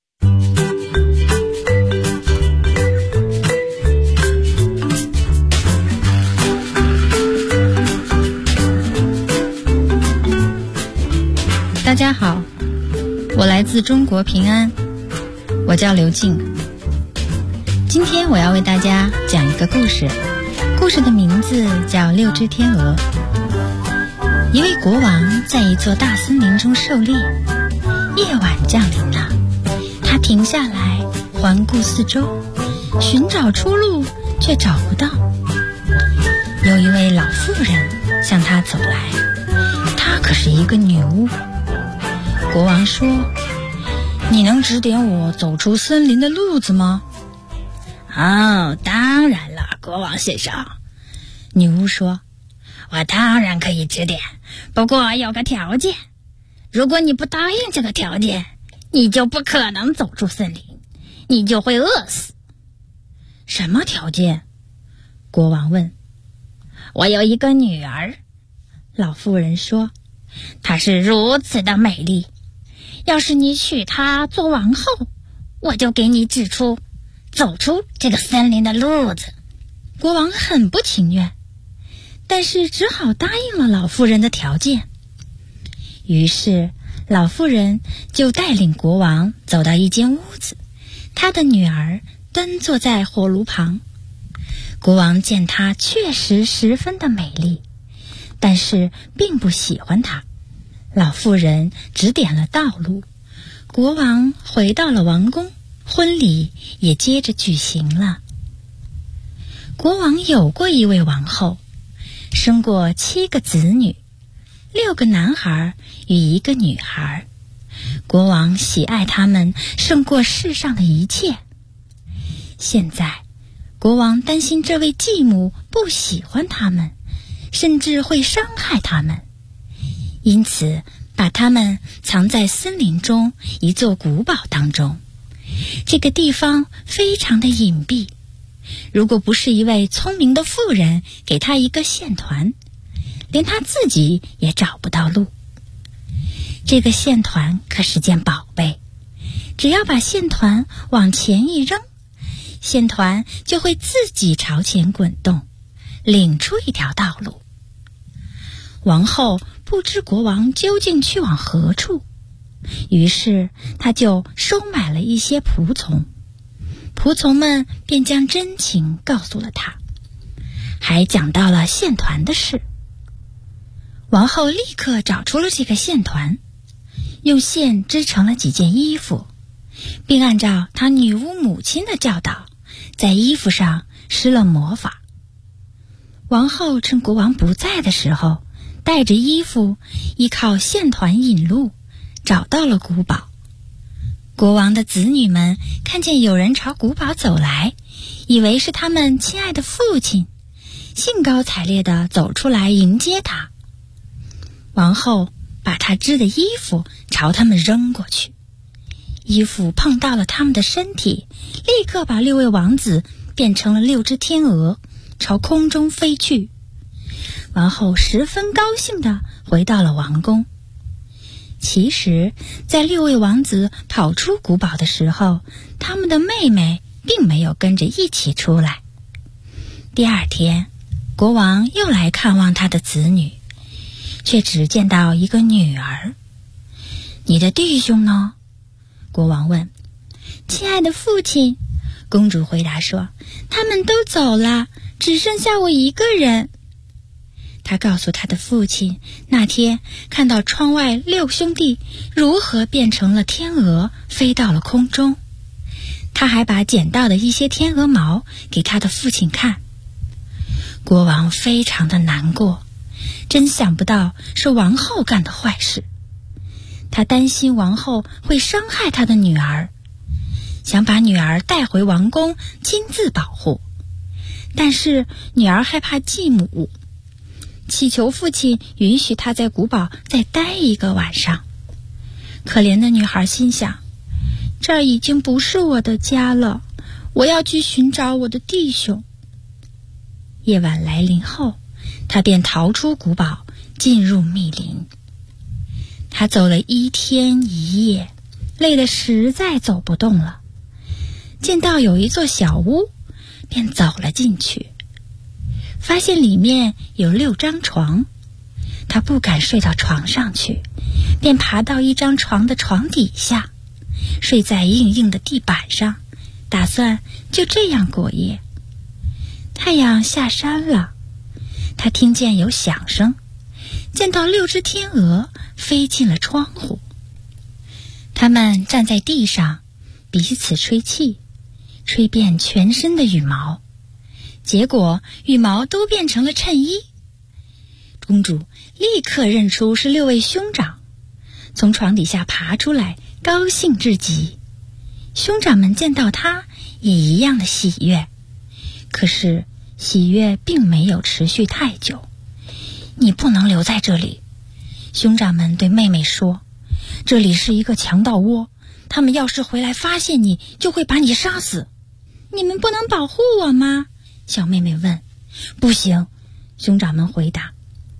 大家好，我来自中国平安，我叫刘静。今天我要为大家讲一个故事，故事的名字叫《6只天鹅》。一位国王在一座大森林中狩猎，夜晚降临了，他停下来环顾四周，寻找出路，却找不到。有一位老妇人向他走来，她可是一个女巫。国王说：你能指点我走出森林的路子吗？ 哦，当然了，国王先生。 女巫说： 我当然可以指点，不过有个条件，如果你不答应这个条件，你就不可能走出森林，你就会饿死。 什么条件？国王问。 我有一个女儿。 老妇人说： 她是如此的美丽，要是你娶她做王后，我就给你指出走出这个森林的路子。” 国王很不情愿，但是只好答应了老妇人的条件。于是老妇人就带领国王走到一间屋子，他的女儿端坐在火炉旁。国王见她确实十分的美丽，但是并不喜欢她。老妇人指点了道路，国王回到了王宫，婚礼也接着举行了。国王有过一位王后，生过7个子女，6个男孩与1个女孩。国王喜爱他们胜过世上的一切。现在国王担心这位继母不喜欢他们，甚至会伤害他们，因此把他们藏在森林中一座古堡当中。这个地方非常的隐蔽，如果不是一位聪明的妇人给他一个线团，连他自己也找不到路。这个线团可是件宝贝，只要把线团往前一扔，线团就会自己朝前滚动，领出一条道路。王后不知国王究竟去往何处，于是她就收买了一些仆从，仆从们便将真情告诉了她，还讲到了线团的事。王后立刻找出了这个线团，用线织成了几件衣服，并按照她女巫母亲的教导，在衣服上施了魔法。王后趁国王不在的时候，带着衣服，依靠线团引路，找到了古堡。国王的子女们看见有人朝古堡走来，以为是他们亲爱的父亲，兴高采烈地走出来迎接他。王后把她织的衣服朝他们扔过去，衣服碰到了他们的身体，立刻把6位王子变成了6只天鹅，朝空中飞去。王后十分高兴地回到了王宫。其实在6位王子跑出古堡的时候，他们的妹妹并没有跟着一起出来。第2天，国王又来看望他的子女，却只见到一个女儿。你的弟兄呢？国王问。亲爱的父亲，公主回答说，他们都走了，只剩下我一个人。他告诉他的父亲，那天看到窗外6兄弟如何变成了天鹅，飞到了空中。他还把捡到的一些天鹅毛给他的父亲看。国王非常的难过，真想不到是王后干的坏事。他担心王后会伤害他的女儿，想把女儿带回王宫亲自保护，但是女儿害怕继母，祈求父亲允许她在古堡再待1个晚上。可怜的女孩心想，这已经不是我的家了，我要去寻找我的弟兄。夜晚来临后，她便逃出古堡，进入密林。她走了1天1夜，累得实在走不动了。见到有一座小屋，便走了进去。发现里面有6张床，他不敢睡到床上去，便爬到一张床的床底下，睡在硬硬的地板上，打算就这样过夜。太阳下山了，他听见有响声，见到6只天鹅飞进了窗户。它们站在地上，彼此吹气，吹遍全身的羽毛，结果羽毛都变成了衬衣。公主立刻认出是6位兄长，从床底下爬出来，高兴至极。兄长们见到她也一样的喜悦，可是喜悦并没有持续太久。你不能留在这里，兄长们对妹妹说，这里是一个强盗窝，他们要是回来发现你，就会把你杀死。你们不能保护我吗？小妹妹问。不行，兄长们回答，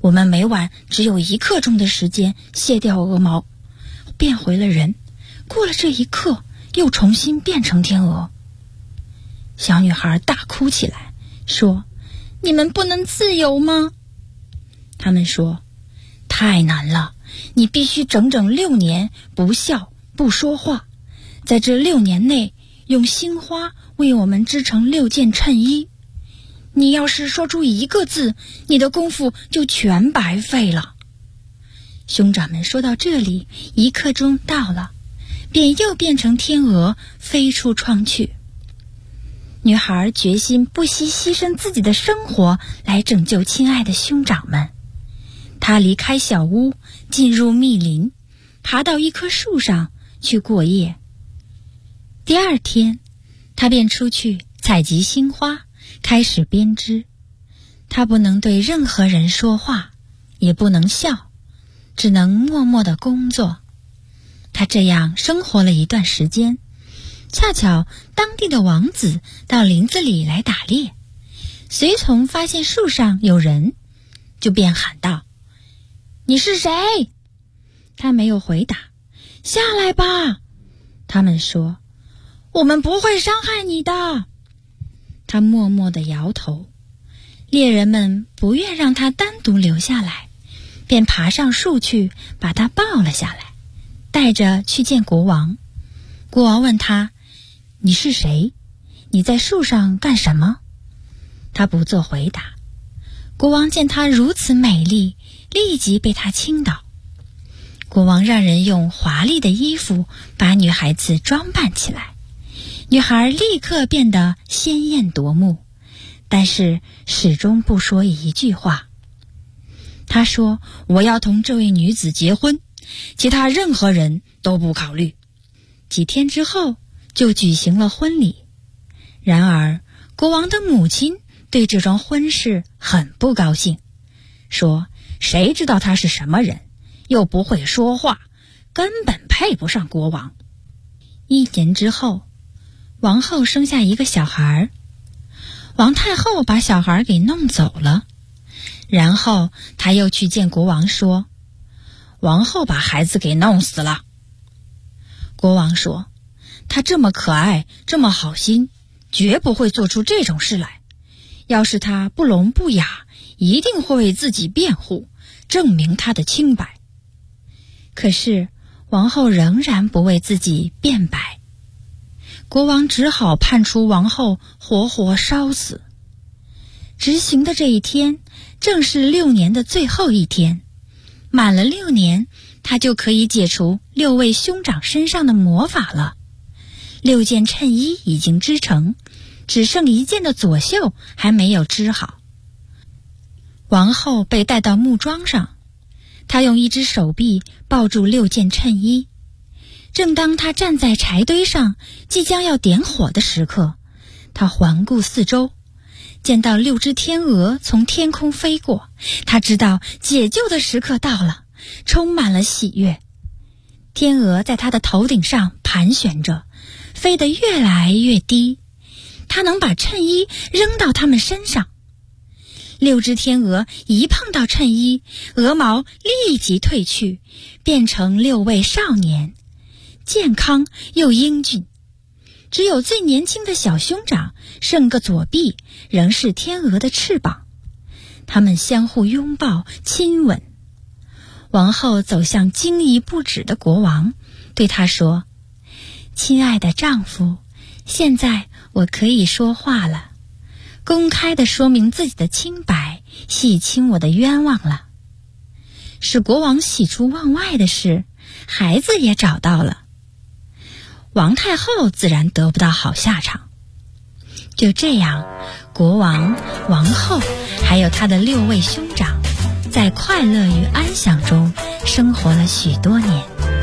我们每晚只有1刻钟的时间卸掉鹅毛，变回了人，过了这1刻又重新变成天鹅。小女孩大哭起来，说：你们不能自由吗？他们说：太难了，你必须整整6年不笑不说话，在这6年内用星花为我们织成6件衬衣。你要是说出1个字，你的功夫就全白费了。兄长们说到这里，1刻钟到了，便又变成天鹅飞出窗去。女孩决心不惜牺牲自己的生活来拯救亲爱的兄长们。她离开小屋，进入密林，爬到一棵树上去过夜。第2天，她便出去采集星花，开始编织。她不能对任何人说话，也不能笑，只能默默地工作。她这样生活了一段时间，恰巧当地的王子到林子里来打猎，随从发现树上有人，就便喊道：你是谁？他没有回答。下来吧，他们说，我们不会伤害你的。他默默地摇头。猎人们不愿让他单独留下来，便爬上树去把他抱了下来，带着去见国王。国王问他：你是谁？你在树上干什么？他不做回答。国王见她如此美丽，立即被她倾倒。国王让人用华丽的衣服把女孩子装扮起来，女孩立刻变得鲜艳夺目，但是始终不说一句话。她说：我要同这位女子结婚，其他任何人都不考虑。几天之后就举行了婚礼。然而国王的母亲对这桩婚事很不高兴，说：谁知道他是什么人，又不会说话，根本配不上国王。1年之后，王后生下一个小孩，王太后把小孩给弄走了，然后她又去见国王说：王后把孩子给弄死了。国王说：她这么可爱，这么好心，绝不会做出这种事来。要是她不聋不哑，一定会为自己辩护，证明她的清白。可是王后仍然不为自己辩白，国王只好判处王后活活烧死。执行的这一天正是6年的最后一天，满了6年，他就可以解除6位兄长身上的魔法了。6件衬衣已经织成，只剩1件的左袖还没有织好。王后被带到木桩上，她用1只手臂抱住6件衬衣。正当她站在柴堆上，即将要点火的时刻，她环顾四周，见到6只天鹅从天空飞过，她知道解救的时刻到了，充满了喜悦。天鹅在她的头顶上盘旋着，飞得越来越低，她能把衬衣扔到它们身上。6只天鹅一碰到衬衣，鹅毛立即褪去，变成6位少年，健康又英俊。只有最年轻的小兄长剩个左臂，仍是天鹅的翅膀。他们相互拥抱亲吻。王后走向惊疑不止的国王，对他说：亲爱的丈夫，现在我可以说话了，公开地说明自己的清白，洗清我的冤枉了。使国王喜出望外的是，孩子也找到了。王太后自然得不到好下场。就这样，国王、王后还有他的6位兄长，在快乐与安详中生活了许多年。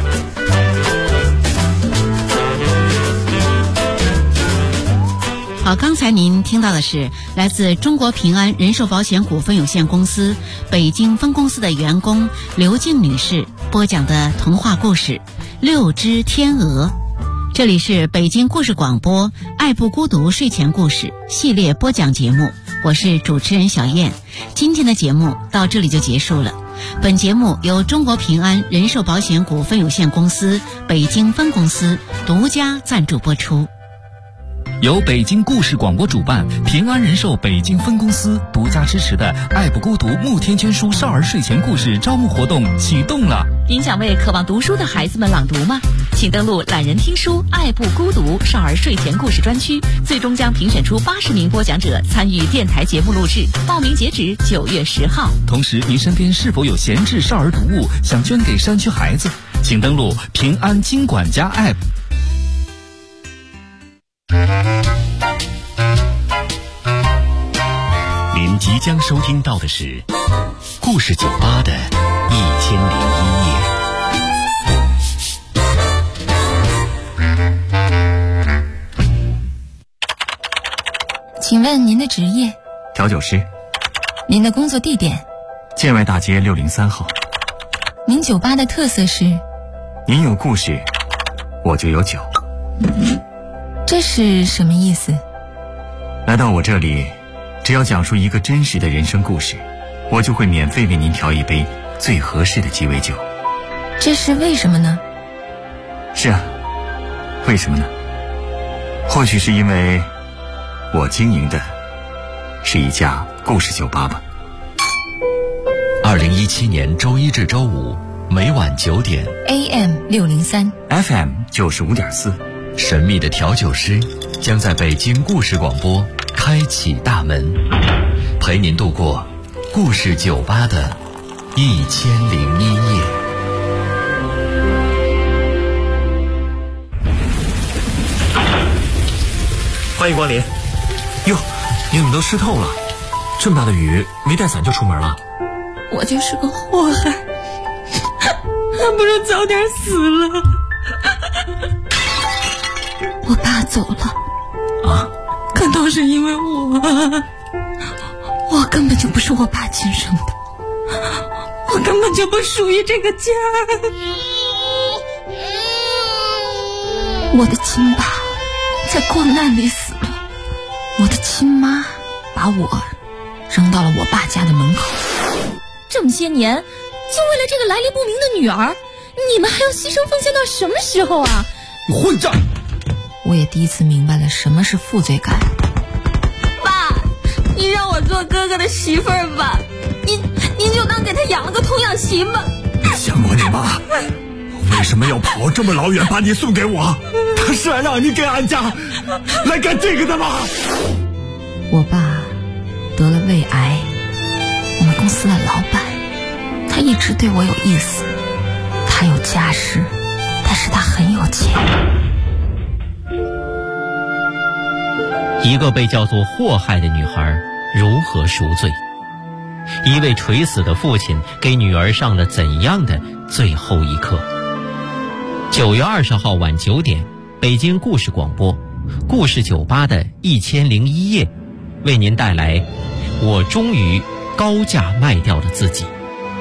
好，刚才您听到的是来自中国平安人寿保险股份有限公司北京分公司的员工刘静女士播讲的童话故事《6只天鹅》。这里是北京故事广播爱不孤独睡前故事系列播讲节目， 我是主持人小燕。今天的节目到这里就结束了。本节目由中国平安人寿保险股份有限公司北京分公司独家赞助播出。 由北京故事广播主办，平安人寿北京分公司独家支持的爱不孤独慕天娟书少儿睡前故事招募活动启动了。 您想为渴望读书的孩子们朗读吗？请登录懒人听书爱不孤独少儿睡前故事专区，最终将评选出80名播讲者参与电台节目录制，报名截止9月10号。 同时，您身边是否有闲置少儿读物想捐给山区孩子？请登录平安经管家 App。 您即将收听到的是故事酒吧的1001夜。 请问您的职业？ 调酒师。 您的工作地点？ 建外大街603号。 您酒吧的特色是？ 您有故事，我就有酒。 这是什么意思？ 来到我这里，只要讲述一个真实的人生故事，我就会免费为您调一杯最合适的鸡尾酒。 这是为什么呢？ 是啊，为什么呢？或许是因为我经营的是一家故事酒吧吧。 2017年周一至周五每晚9点 AM 603 FM 95.4， 神秘的调酒师将在北京故事广播开启大门，陪您度过故事酒吧的1001夜。 欢迎光临。哟，你怎么都湿透了？这么大的雨，没带伞就出门了？ 我就是个祸害，还不如早点死了。我爸走了啊， 可都是因为我根本就不是我爸亲生的，我根本就不属于这个家。我的亲爸在光难里死了，我的亲妈把我扔到了我爸家的门口。这么些年，就为了这个来历不明的女儿，你们还要牺牲奉献到什么时候啊？ 你混账！ 我也第一次明白了什么是负罪感。爸，你让我做哥哥的媳妇儿吧，您就当给他养了个童养媳吧。 你想过你妈为什么要跑这么老远把你送给我？他是让你给俺家来干这个的吗？ 我爸得了胃癌，我们公司的老板，他一直对我有意思，他有家室，但是他很有钱。 一个被叫做祸害的女孩如何赎罪？一位垂死的父亲给女儿上了怎样的最后一课？9月20号晚9点，北京故事广播故事酒吧的1001夜，为您带来我终于高价卖掉了自己。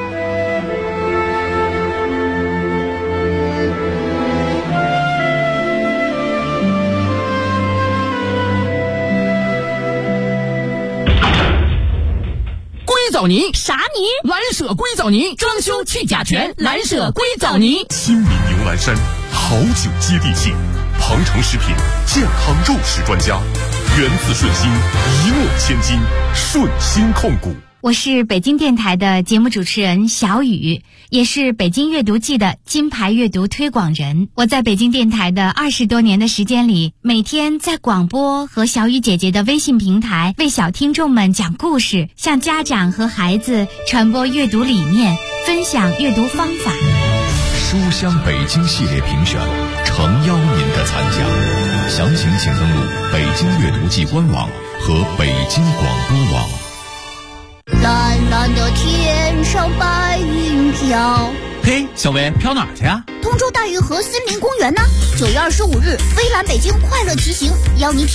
藻泥啥泥？ 蓝舍硅藻泥，装修去甲醛，蓝舍硅藻泥。 亲民牛栏山，好酒接地气，庞城食品健康肉食专家，源自顺心，一诺千金，顺心控股。 我是北京电台的节目主持人小雨，也是北京阅读季的金牌阅读推广人。我在北京电台的20多年的时间里，每天在广播和小雨姐姐的微信平台为小听众们讲故事，向家长和孩子传播阅读理念，分享阅读方法。 书香北京系列评选诚邀您的参加，详情请登录北京阅读季官网和北京广播网。 蓝蓝的天上白云飘。 嘿，小薇，飘哪儿去啊？ 通州大运河森林公园呢？9月25日，微蓝北京快乐骑行，邀你